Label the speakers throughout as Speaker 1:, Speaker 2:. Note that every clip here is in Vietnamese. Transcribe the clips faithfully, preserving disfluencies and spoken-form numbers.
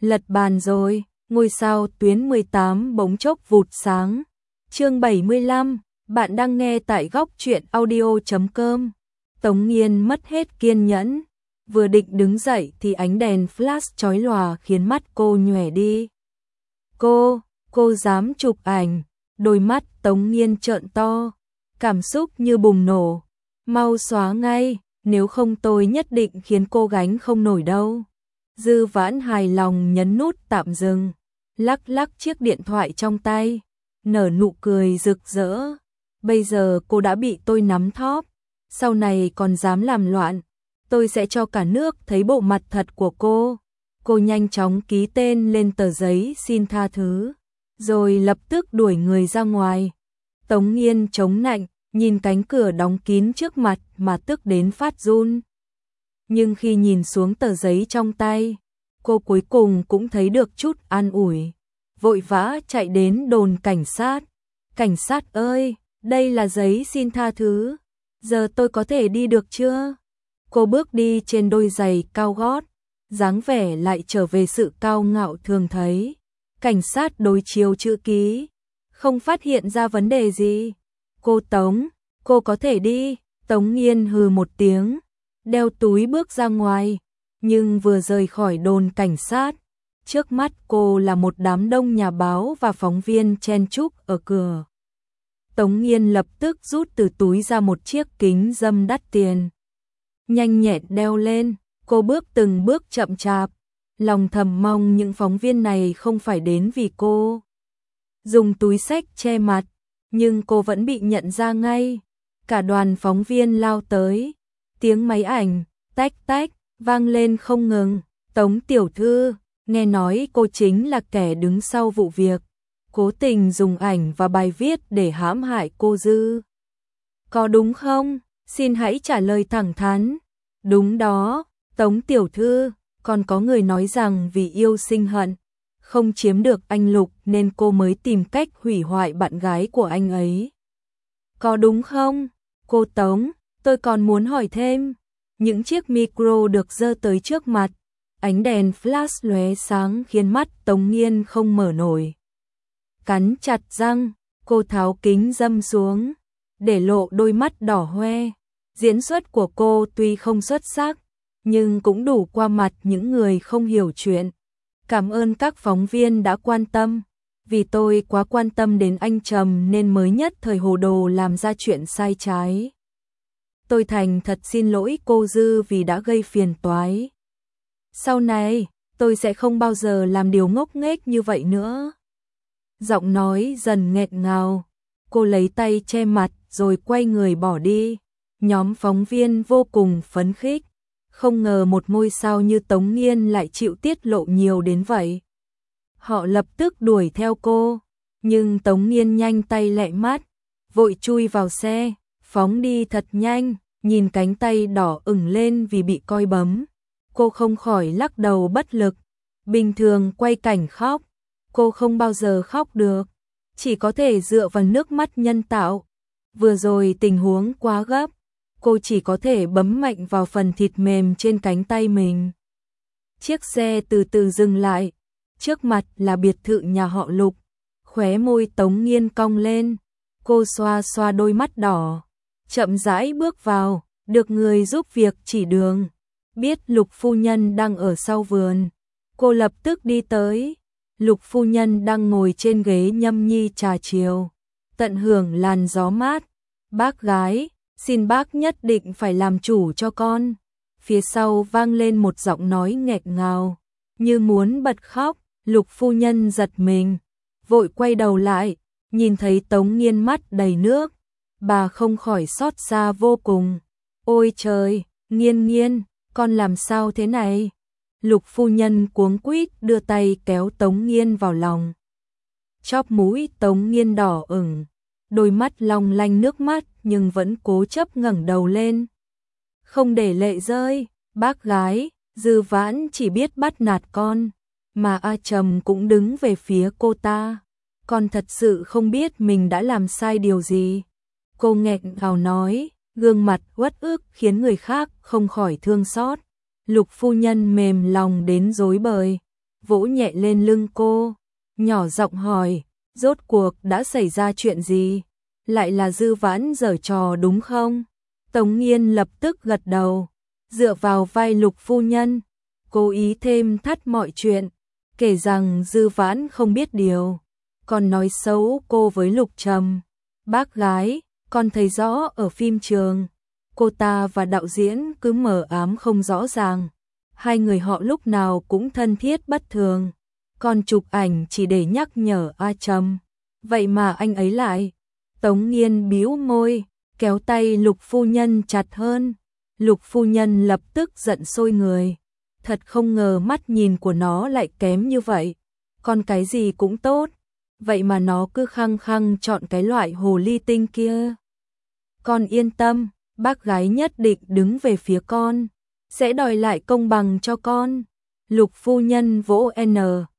Speaker 1: Lật bàn rồi, ngôi sao tuyến mười tám bỗng chốc vụt sáng. Chương bảy mươi lăm, bạn đang nghe tại góc truyện audio chấm com. Tống Nghiên mất hết kiên nhẫn, vừa định đứng dậy thì ánh đèn flash chói lòa khiến mắt cô nhòe đi. Cô, cô dám chụp ảnh? Đôi mắt Tống Nghiên trợn to, cảm xúc như bùng nổ. Mau xóa ngay, nếu không tôi nhất định khiến cô gánh không nổi đâu. Dư Vãn hài lòng nhấn nút tạm dừng, lắc lắc chiếc điện thoại trong tay, nở nụ cười rực rỡ. Bây giờ cô đã bị tôi nắm thóp, sau này còn dám làm loạn, tôi sẽ cho cả nước thấy bộ mặt thật của cô. Cô nhanh chóng ký tên lên tờ giấy xin tha thứ, rồi lập tức đuổi người ra ngoài. Tống Nghiên chống nạnh, nhìn cánh cửa đóng kín trước mặt mà tức đến phát run. Nhưng khi nhìn xuống tờ giấy trong tay, cô cuối cùng cũng thấy được chút an ủi. Vội vã chạy đến đồn cảnh sát. Cảnh sát ơi, đây là giấy xin tha thứ. Giờ tôi có thể đi được chưa? Cô bước đi trên đôi giày cao gót, dáng vẻ lại trở về sự cao ngạo thường thấy. Cảnh sát đối chiếu chữ ký, không phát hiện ra vấn đề gì. Cô Tống, cô có thể đi. Tống Nghiên hừ một tiếng, đeo túi bước ra ngoài. Nhưng vừa rời khỏi đồn cảnh sát, trước mắt cô là một đám đông nhà báo và phóng viên chen chúc ở cửa. Tống Nghiên lập tức rút từ túi ra một chiếc kính râm đắt tiền. Nhanh nhẹn đeo lên, cô bước từng bước chậm chạp, lòng thầm mong những phóng viên này không phải đến vì cô dùng túi xách che mặt, nhưng cô vẫn bị nhận ra ngay. Cả đoàn phóng viên lao tới, tiếng máy ảnh tách tách vang lên không ngừng. Tống tiểu thư, nghe nói cô chính là kẻ đứng sau vụ việc, cố tình dùng ảnh và bài viết để hãm hại cô Dư. Có đúng không? Xin hãy trả lời thẳng thắn. Đúng đó, Tống tiểu thư, còn có người nói rằng vì yêu sinh hận, không chiếm được anh Lục nên cô mới tìm cách hủy hoại bạn gái của anh ấy. Có đúng không? Cô Tống, tôi còn muốn hỏi thêm. Những chiếc micro được giơ tới trước mặt, ánh đèn flash lóe sáng khiến mắt Tống Nghiên không mở nổi. Cắn chặt răng, cô tháo kính râm xuống, để lộ đôi mắt đỏ hoe. Diễn xuất của cô tuy không xuất sắc, nhưng cũng đủ qua mặt những người không hiểu chuyện. Cảm ơn các phóng viên đã quan tâm. Vì tôi quá quan tâm đến anh Trầm nên mới nhất thời hồ đồ làm ra chuyện sai trái. Tôi thành thật xin lỗi cô Dư vì đã gây phiền toái. Sau này, tôi sẽ không bao giờ làm điều ngốc nghếch như vậy nữa. Giọng nói dần nghẹn ngào, cô lấy tay che mặt rồi quay người bỏ đi. Nhóm phóng viên vô cùng phấn khích, không ngờ một ngôi sao như Tống Nghiên lại chịu tiết lộ nhiều đến vậy. Họ lập tức đuổi theo cô, nhưng Tống Nghiên nhanh tay lẹ mắt, vội chui vào xe, phóng đi thật nhanh. Nhìn cánh tay đỏ ửng lên vì bị coi bấm, cô không khỏi lắc đầu bất lực. Bình thường quay cảnh khóc, cô không bao giờ khóc được, chỉ có thể dựa vào nước mắt nhân tạo. Vừa rồi tình huống quá gấp, cô chỉ có thể bấm mạnh vào phần thịt mềm trên cánh tay mình. Chiếc xe từ từ dừng lại, trước mặt là biệt thự nhà họ Lục. Khóe môi Tống Nghiên cong lên, cô xoa xoa đôi mắt đỏ, chậm rãi bước vào, được người giúp việc chỉ đường. Biết Lục phu nhân đang ở sau vườn, cô lập tức đi tới. Lục phu nhân đang ngồi trên ghế nhâm nhi trà chiều, tận hưởng làn gió mát. Bác gái, xin bác nhất định phải làm chủ cho con. Phía sau vang lên một giọng nói nghẹn ngào, như muốn bật khóc. Lục phu nhân giật mình, vội quay đầu lại, nhìn thấy Tống Nghiên mắt đầy nước. Bà không khỏi xót xa vô cùng. Ôi trời, Nghiên Nghiên, con làm sao thế này? Lục phu nhân cuống quýt đưa tay kéo Tống Nghiên vào lòng. Chóp mũi Tống Nghiên đỏ ửng, đôi mắt long lanh nước mắt nhưng vẫn cố chấp ngẩng đầu lên. Không để lệ rơi, bác gái, Dư Vãn chỉ biết bắt nạt con, mà A Trầm cũng đứng về phía cô ta. Con thật sự không biết mình đã làm sai điều gì. Cô nghẹn ngào nói, gương mặt uất ức khiến người khác không khỏi thương xót. Lục phu nhân mềm lòng đến rối bời, vỗ nhẹ lên lưng cô, nhỏ giọng hỏi, rốt cuộc đã xảy ra chuyện gì? Lại là Dư Vãn giở trò đúng không? Tống Nghiên lập tức gật đầu, dựa vào vai Lục phu nhân, cố ý thêm thắt mọi chuyện, kể rằng Dư Vãn không biết điều, còn nói xấu cô với Lục Trầm. Bác gái, con thấy rõ ở phim trường, cô ta và đạo diễn cứ mờ ám không rõ ràng, hai người họ lúc nào cũng thân thiết bất thường, còn chụp ảnh chỉ để nhắc nhở A Trầm. Vậy mà anh ấy lại. Tống Nghiên bĩu môi, kéo tay Lục phu nhân chặt hơn. Lục phu nhân lập tức giận sôi người. Thật không ngờ mắt nhìn của nó lại kém như vậy. Con cái gì cũng tốt, vậy mà nó cứ khăng khăng chọn cái loại hồ ly tinh kia. Con yên tâm, bác gái nhất định đứng về phía con, sẽ đòi lại công bằng cho con. Lục phu nhân vỗ N,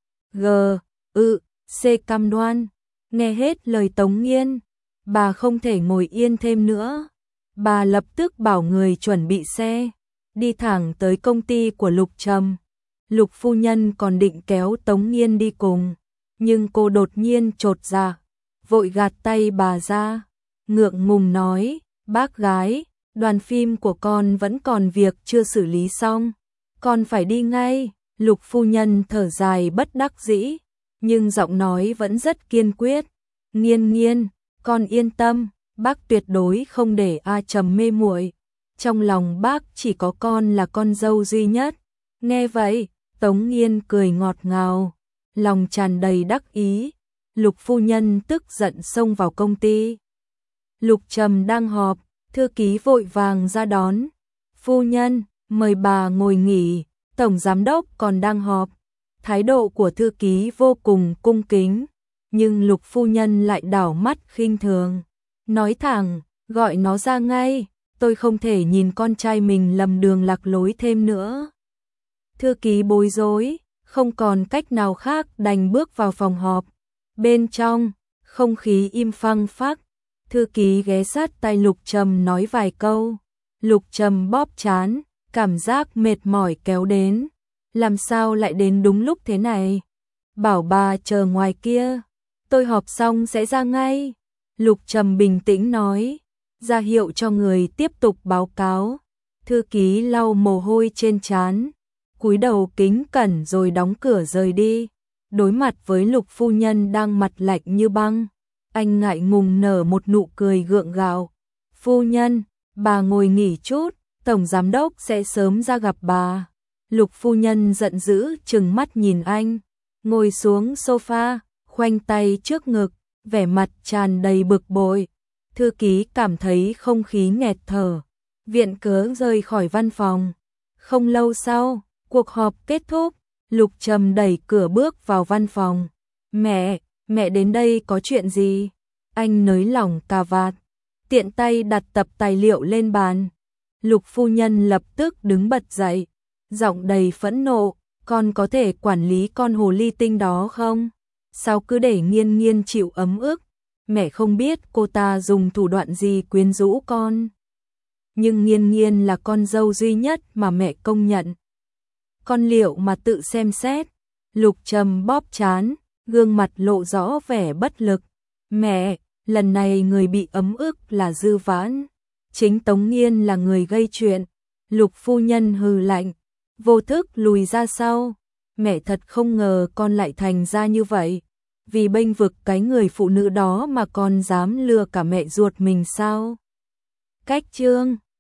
Speaker 1: G, ư, C cam đoan. Nghe hết lời Tống Nghiên, bà không thể ngồi yên thêm nữa. Bà lập tức bảo người chuẩn bị xe, đi thẳng tới công ty của Lục Trầm. Lục phu nhân còn định kéo Tống Nghiên đi cùng, nhưng cô đột nhiên chột dạ, vội gạt tay bà ra, ngượng ngùng nói, bác gái, đoàn phim của con vẫn còn việc chưa xử lý xong, con phải đi ngay. Lục phu nhân thở dài bất đắc dĩ, nhưng giọng nói vẫn rất kiên quyết. Nghiên Nghiên, con yên tâm, bác tuyệt đối không để A Trầm mê muội. Trong lòng bác chỉ có con là con dâu duy nhất. Nghe vậy, Tống Nghiên cười ngọt ngào, lòng tràn đầy đắc ý. Lục phu nhân tức giận xông vào công ty. Lục Trầm đang họp, thư ký vội vàng ra đón. Phu nhân, mời bà ngồi nghỉ, tổng giám đốc còn đang họp. Thái độ của thư ký vô cùng cung kính, nhưng Lục phu nhân lại đảo mắt khinh thường, nói thẳng, gọi nó ra ngay, tôi không thể nhìn con trai mình lầm đường lạc lối thêm nữa. Thư ký bối rối, không còn cách nào khác đành bước vào phòng họp. Bên trong, không khí im phăng phắc, thư ký ghé sát tai Lục Trầm nói vài câu. Lục Trầm bóp trán, cảm giác mệt mỏi kéo đến. Làm sao lại đến đúng lúc thế này? Bảo bà chờ ngoài kia, tôi họp xong sẽ ra ngay. Lục Trầm bình tĩnh nói, ra hiệu cho người tiếp tục báo cáo. Thư ký lau mồ hôi trên trán, cúi đầu kính cẩn rồi đóng cửa rời đi. Đối mặt với Lục phu nhân đang mặt lạnh như băng, anh ngại ngùng nở một nụ cười gượng gạo. Phu nhân, bà ngồi nghỉ chút, tổng giám đốc sẽ sớm ra gặp bà. Lục phu nhân giận dữ trừng mắt nhìn anh, ngồi xuống sofa, khoanh tay trước ngực, vẻ mặt tràn đầy bực bội. Thư ký cảm thấy không khí nghẹt thở, viện cớ rời khỏi văn phòng. Không lâu sau, cuộc họp kết thúc, Lục Trầm đẩy cửa bước vào văn phòng. Mẹ, mẹ đến đây có chuyện gì? Anh nới lỏng cà vạt, tiện tay đặt tập tài liệu lên bàn. Lục phu nhân lập tức đứng bật dậy, giọng đầy phẫn nộ, con có thể quản lý con hồ ly tinh đó không? Sao cứ để Nghiên Nghiên chịu ấm ức? Mẹ không biết cô ta dùng thủ đoạn gì quyến rũ con. Nhưng Nghiên Nghiên là con dâu duy nhất mà mẹ công nhận. Con liệu mà tự xem xét. Lục Trầm bóp trán, gương mặt lộ rõ vẻ bất lực. Mẹ, lần này người bị ấm ức là Dư Vãn. Chính Tống Nghiên là người gây chuyện. Lục phu nhân hừ lạnh, vô thức lùi ra sau. Mẹ thật không ngờ con lại thành ra như vậy. Vì bênh vực cái người phụ nữ đó mà con dám lừa cả mẹ ruột mình sao? Cách chương